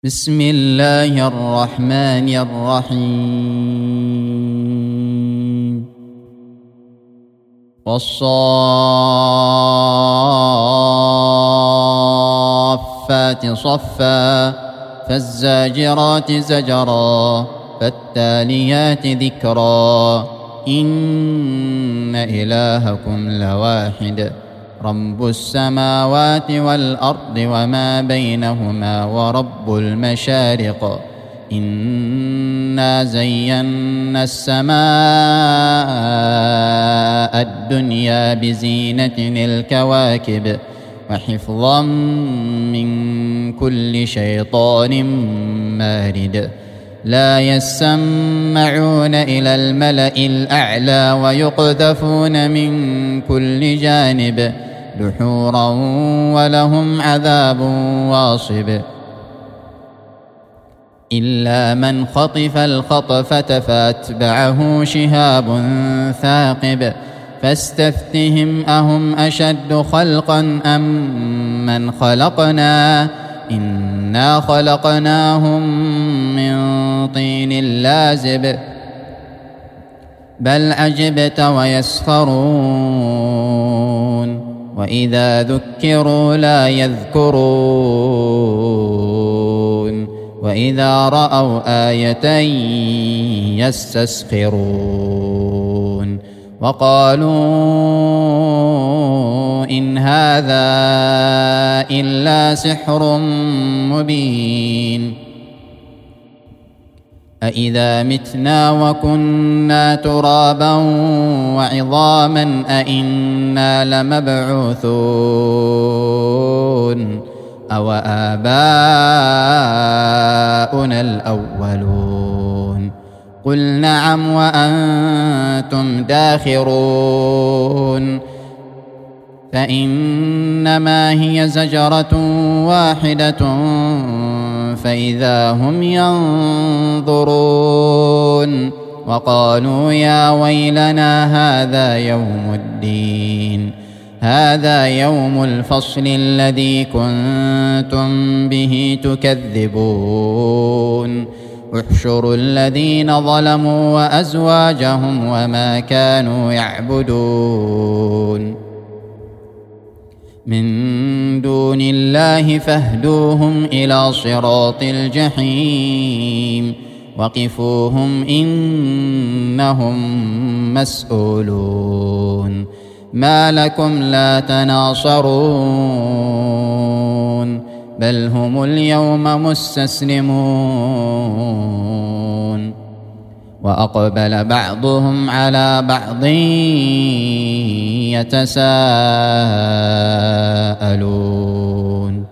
بسم الله الرحمن الرحيم والصافات صفا فالزاجرات زجرا فالتاليات ذكرا إن إلهكم لواحد رب السماوات والأرض وما بينهما ورب المشارق إنا زينا السماء الدنيا بزينة الكواكب وحفظا من كل شيطان مارد لا يسمعون إلى الملأ الأعلى ويقذفون من كل جانب دحورا ولهم عذاب واصب إلا من خطف الخطفة فأتبعه شهاب ثاقب فاستفتهم أهم أشد خلقا أم من خلقنا إنا خلقناهم من طين لازب بل عجبت ويسخرون وإذا ذكروا لا يذكرون وإذا رأوا آية يستسخرون وقالوا إن هذا إلا سحر مبين أإذا متنا وكنا ترابا وعظاما أإنا لمبعوثون أو آباؤنا الأولون قل نعم وأنتم داخرون فإنما هي زجرة واحدة فإذا هم ينظرون وقالوا يا ويلنا هذا يوم الفصل الذي كنتم به تكذبون احشروا الذين ظلموا وأزواجهم وما كانوا يعبدون من دون الله فاهدوهم إلى صراط الجحيم وقفوهم إنهم مسؤولون ما لكم لا تناصرون بل هم اليوم مستسلمون وأقبل بعضهم على بعض يتساءلون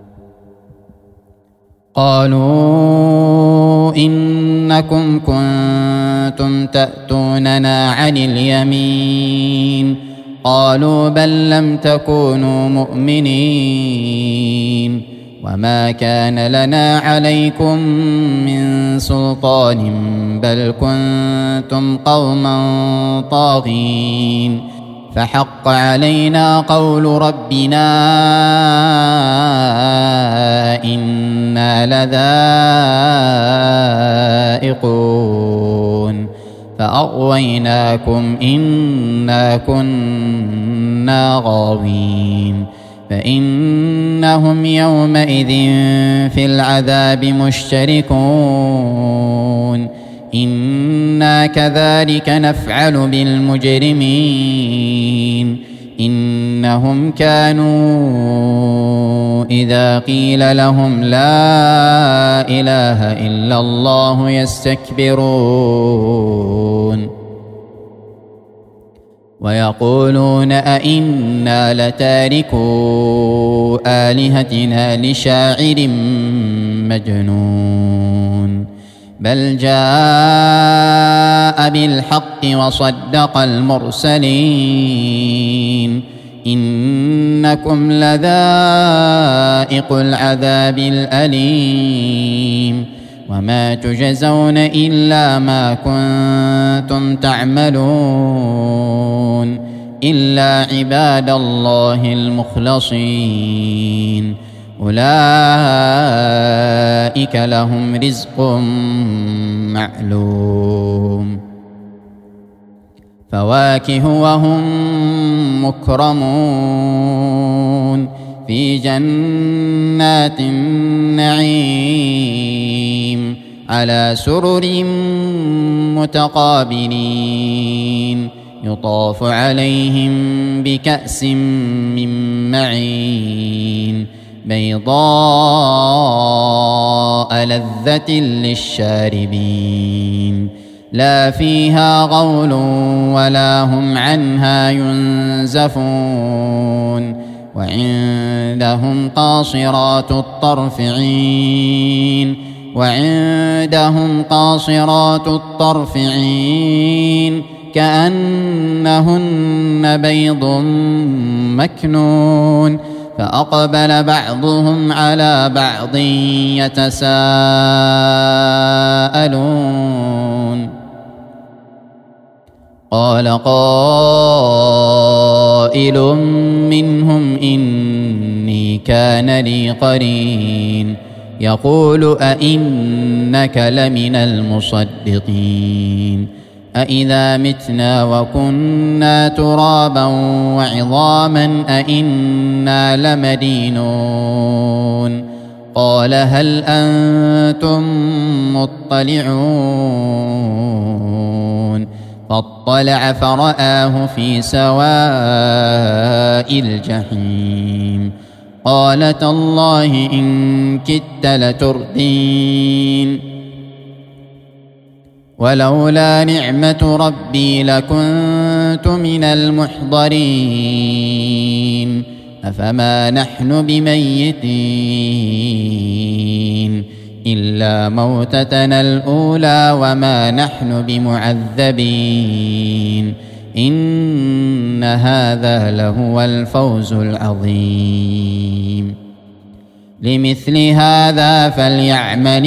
قالوا إنكم كنتم تأتوننا عن اليمين قالوا بل لم تكونوا مؤمنين وما كان لنا عليكم من سلطان بل كنتم قوما طاغين فحق علينا قول ربنا إنا لذائقون فأغويناكم إنا كنا غاوين فإنهم يومئذ في العذاب مشتركون إنا كذلك نفعل بالمجرمين إنهم كانوا إذا قيل لهم لا إله إلا الله يستكبرون ويقولون أئنا لتاركو آلهتنا لشاعر مجنون بل جاء بالحق وصدق المرسلين إنكم لذائق العذاب الأليم وما تجزون إلا ما كنتم تعملون إلا عباد الله المخلصين أولئك أولئك لهم رزق معلوم فواكه وهم مكرمون في جنات النعيم على سرر متقابلين يطاف عليهم بكأس من معين بيضاء لذة للشاربين لا فيها غول ولا هم عنها ينزفون وعندهم قاصرات الطرف عين كأنهن بيض مكنون فأقبل بعضهم على بعض يتساءلون قال قائل منهم إني كان لي قرين يقول أئنك لمن المصدقين أإذا متنا وكنا ترابا وعظاما أئنا لمدينون قال هل أنتم مطلعون فاطلع فرآه في سواء الجحيم قال تالله إن كدت لتردين ولولا نعمة ربي لكنت من المحضرين أفما نحن بميتين إلا موتتنا الأولى وما نحن بمعذبين إن هذا لهو الفوز العظيم لمثل هذا فليعمل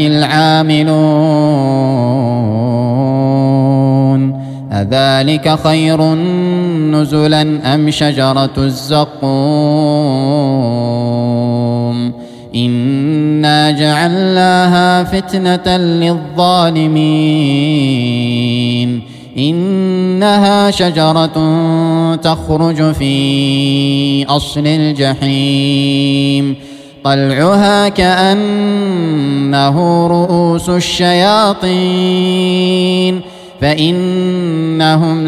العاملون أذلك خير نزلا أم شجرة الزقوم إنا جعلناها فتنة للظالمين إنها شجرة تخرج في أصل الجحيم طلعها كأنه رؤوس الشياطين فإنهم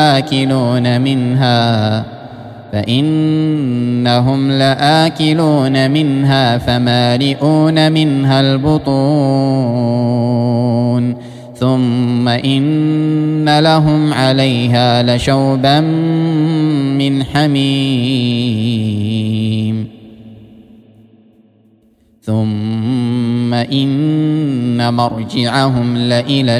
لآكلون منها فمالئون منها البطون ثم إن لهم عليها لشوبا من حميم ثم إن مرجعهم لإلى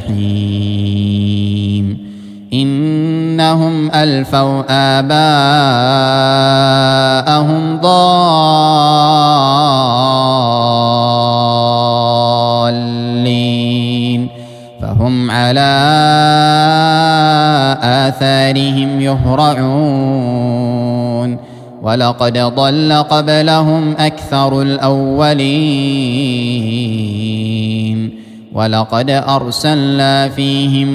الجحيم إنهم ألفوا آباءهم ضالين فهم على آثارهم يهرعون ولقد ضل قبلهم أكثر الأولين ولقد أرسلنا فيهم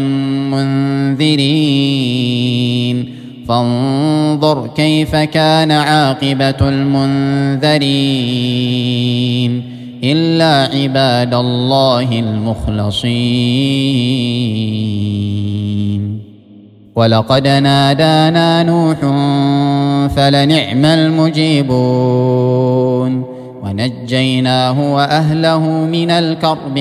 منذرين فانظر كيف كان عاقبة المنذرين إلا عباد الله المخلصين ولقد نادانا نوح فلنعم المجيبون ونجيناه وأهله من الكرب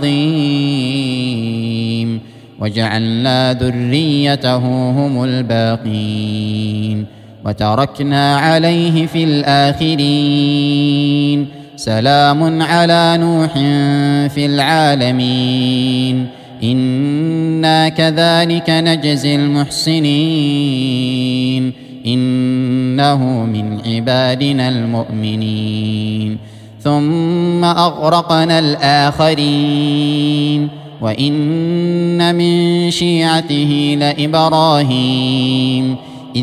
العظيم وجعلنا ذريته هم الباقين وتركنا عليه في الآخرين سلام على نوح في العالمين إنا كذلك نجزي المحسنين إنه من عبادنا المؤمنين ثم أغرقنا الآخرين وإن من شيعته لإبراهيم إذ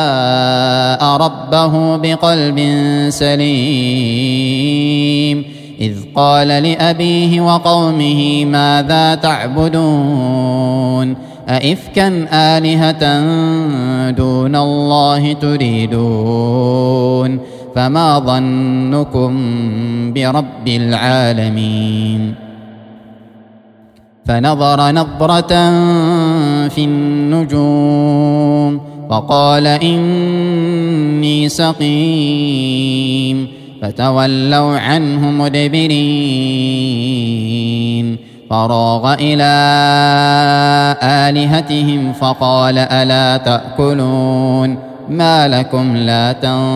جاء ربه بقلب سليم إذ قال لأبيه وقومه ماذا تعبدون أئفكا آلهة دون الله تريدون فما ظنكم برب العالمين فنظر نظرة في النجوم فقال إني سقيم فتولوا عنه مدبرين فراغ إلى آلهتهم فقال ألا تأكلون ما لكم لا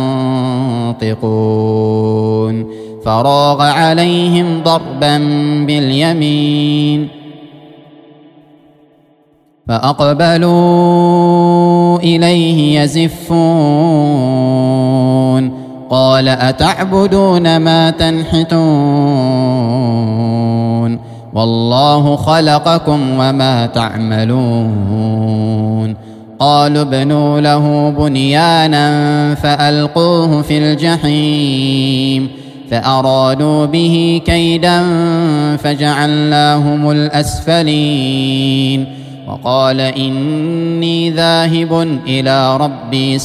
تنطقون فراغ عليهم ضربا باليمين فأقبلوا إليه يزفون قال أتعبدون ما تنحتون والله خلقكم وما تعملون قالوا ابنوا له بنيانا فألقوه في الجحيم فأرادوا به كيدا فجعلناهم الأسفلين وقال إني ذاهب إلى ربي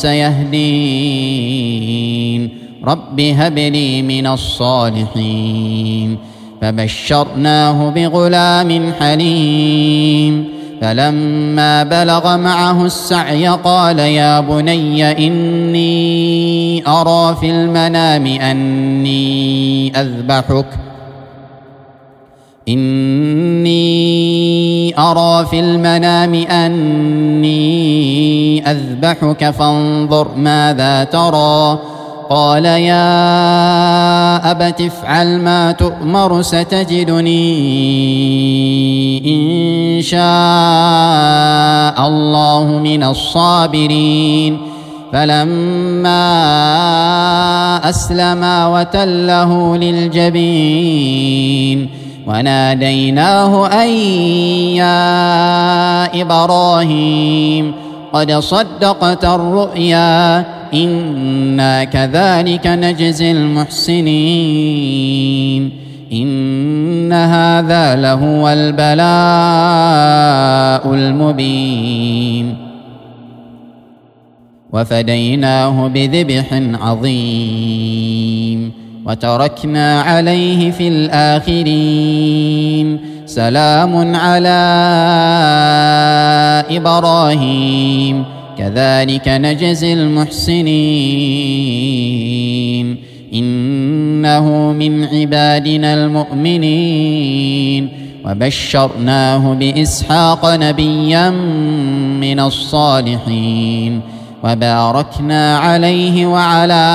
سيهدين رب هب لي من الصالحين فبشرناه بغلام حليم فلما بلغ معه السعي قال يا بني إني أرى في المنام أني أذبحك فانظر ماذا ترى قال يا أبت افعل ما تؤمر ستجدني إن شاء الله من الصابرين فلما أسلما وتله للجبين وناديناه أن يا إبراهيم قد صدقت الرؤيا إنا كذلك نجزي المحسنين إن هذا لهو البلاء المبين وفديناه بذبح عظيم وتركنا عليه في الآخرين سلام على إبراهيم كذلك نجزي المحسنين إنه من عبادنا المؤمنين وبشرناه بإسحاق نبيا من الصالحين وباركنا عليه وعلى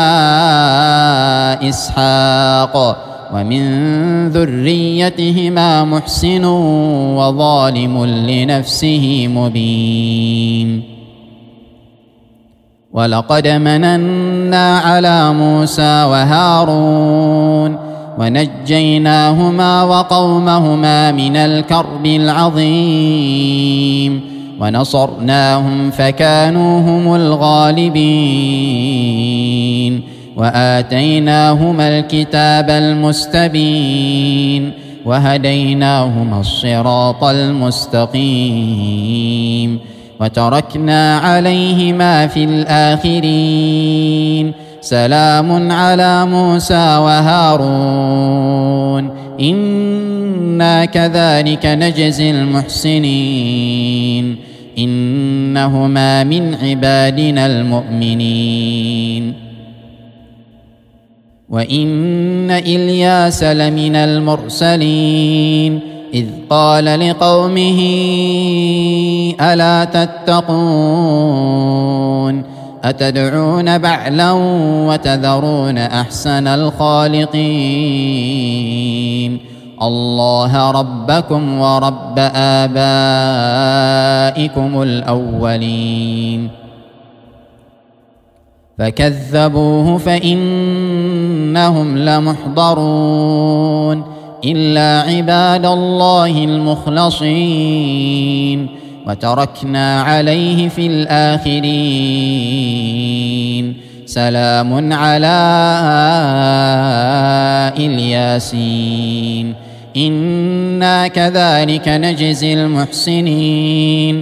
إسحاق ومن ذريتهما محسن وظالم لنفسه مبين ولقد مننا على موسى وهارون ونجيناهما وقومهما من الكرب العظيم ونصرناهم فكانوا هم الغالبين وآتيناهما الكتاب المستبين وهديناهما الصراط المستقيم وتركنا عليهما في الآخرين سلام على موسى وهارون إنا كذلك نجزي المحسنين إنهما من عبادنا المؤمنين وإن إلياس لمن المرسلين إذ قال لقومه ألا تتقون أتدعون بعلا وتذرون أحسن الخالقين الله ربكم ورب آبائكم الأولين فكذبوه فإنهم لمحضرون إلا عباد الله المخلصين وتركنا عليه في الآخرين سلام على الياسين إنا كذلك نجزي المحسنين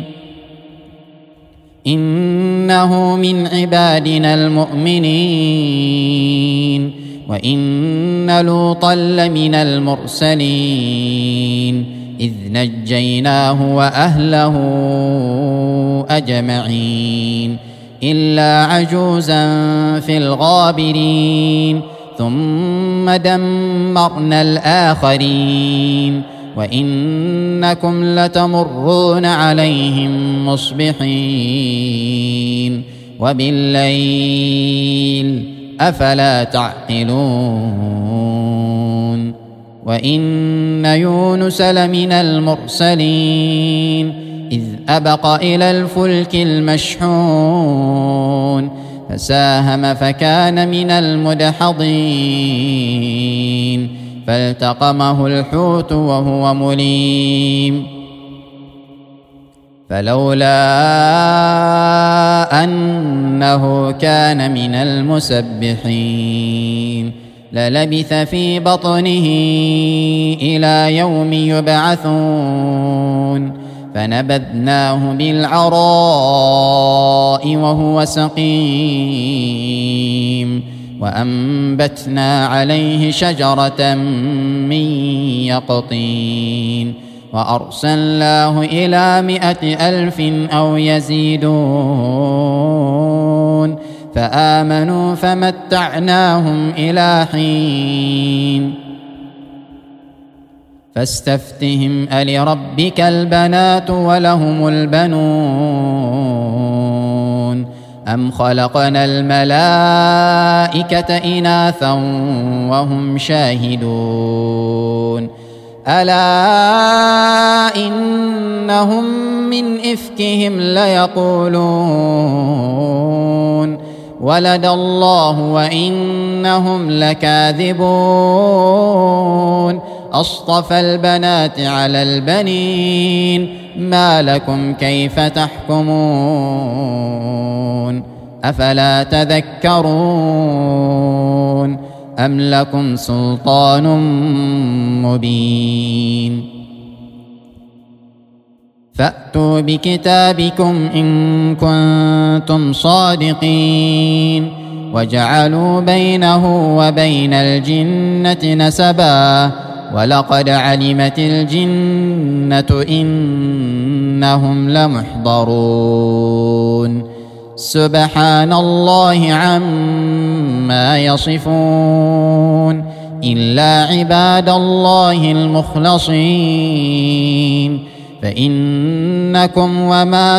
إنه من عبادنا المؤمنين وإن لوطا لمن المرسلين إذ نجيناه وأهله أجمعين إلا عجوزا في الغابرين ثم دمرنا الآخرين وإنكم لتمرون عليهم مصبحين وبالليل أفلا تعقلون وإن يونس لمن المرسلين إذ أبق إلى الفلك المشحون فساهم فكان من المدحضين فالتقمه الحوت وهو مليم فلولا أنه كان من المسبحين للبث في بطنه إلى يوم يبعثون فنبذناه بالعراء وهو سقيم وأنبتنا عليه شجرة من يقطين وأرسلناه إلى 100,000 أو يزيدون فآمنوا فمتعناهم إلى حين فاستفتهم ألربك البنات ولهم البنون أم خلقنا الملائكة إناثا وهم شاهدون ألا إنهم من إفكهم ليقولون ولد الله وإنهم لكاذبون أصطفى البنات على البنين ما لكم كيف تحكمون أفلا تذكرون أم لكم سلطان مبين فأتوا بكتابكم إن كنتم صادقين وجعلوا بينه وبين الجنة نسبا ولقد علمت الجنة إنهم لمحضرون سبحان الله عما يصفون إلا عباد الله المخلصين فإنكم وما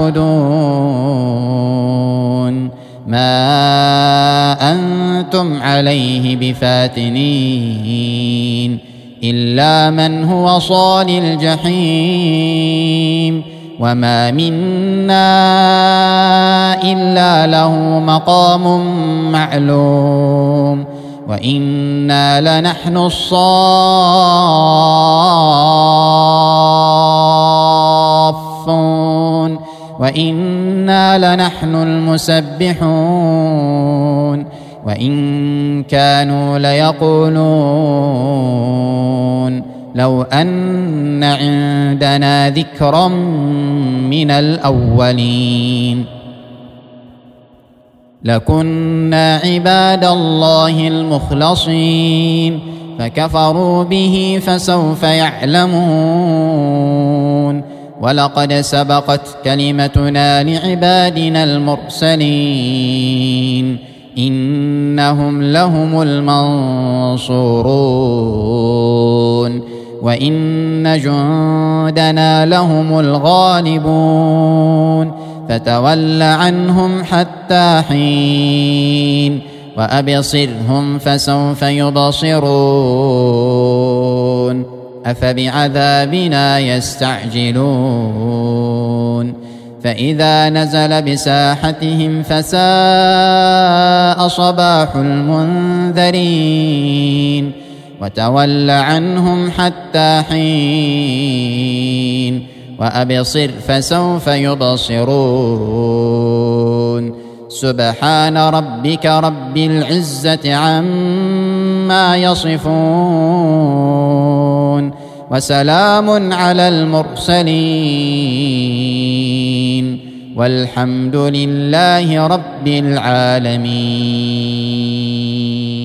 تعبدون ما أنتم عليه بفاتنين إلا من هو صال الجحيم وما منا إلا له مقام معلوم وإنا لنحن الصافون وإنا لنحن المسبحون وإن كانوا ليقولون لو أن عندنا ذكرا من الأولين لكنا عباد الله المخلصين فكفروا به فسوف يعلمون ولقد سبقت كلمتنا لعبادنا المرسلين إنهم لهم المنصورون وإن جندنا لهم الغالبون فتول عنهم حتى حين وأبصرهم فسوف يبصرون أفبعذابنا يستعجلون فإذا نزل بساحتهم فساء صباح المنذرين وتول عنهم حتى حين وأبصر فسوف يبصرون سبحان ربك رب العزة عما يصفون وسلام على المرسلين والحمد لله رب العالمين.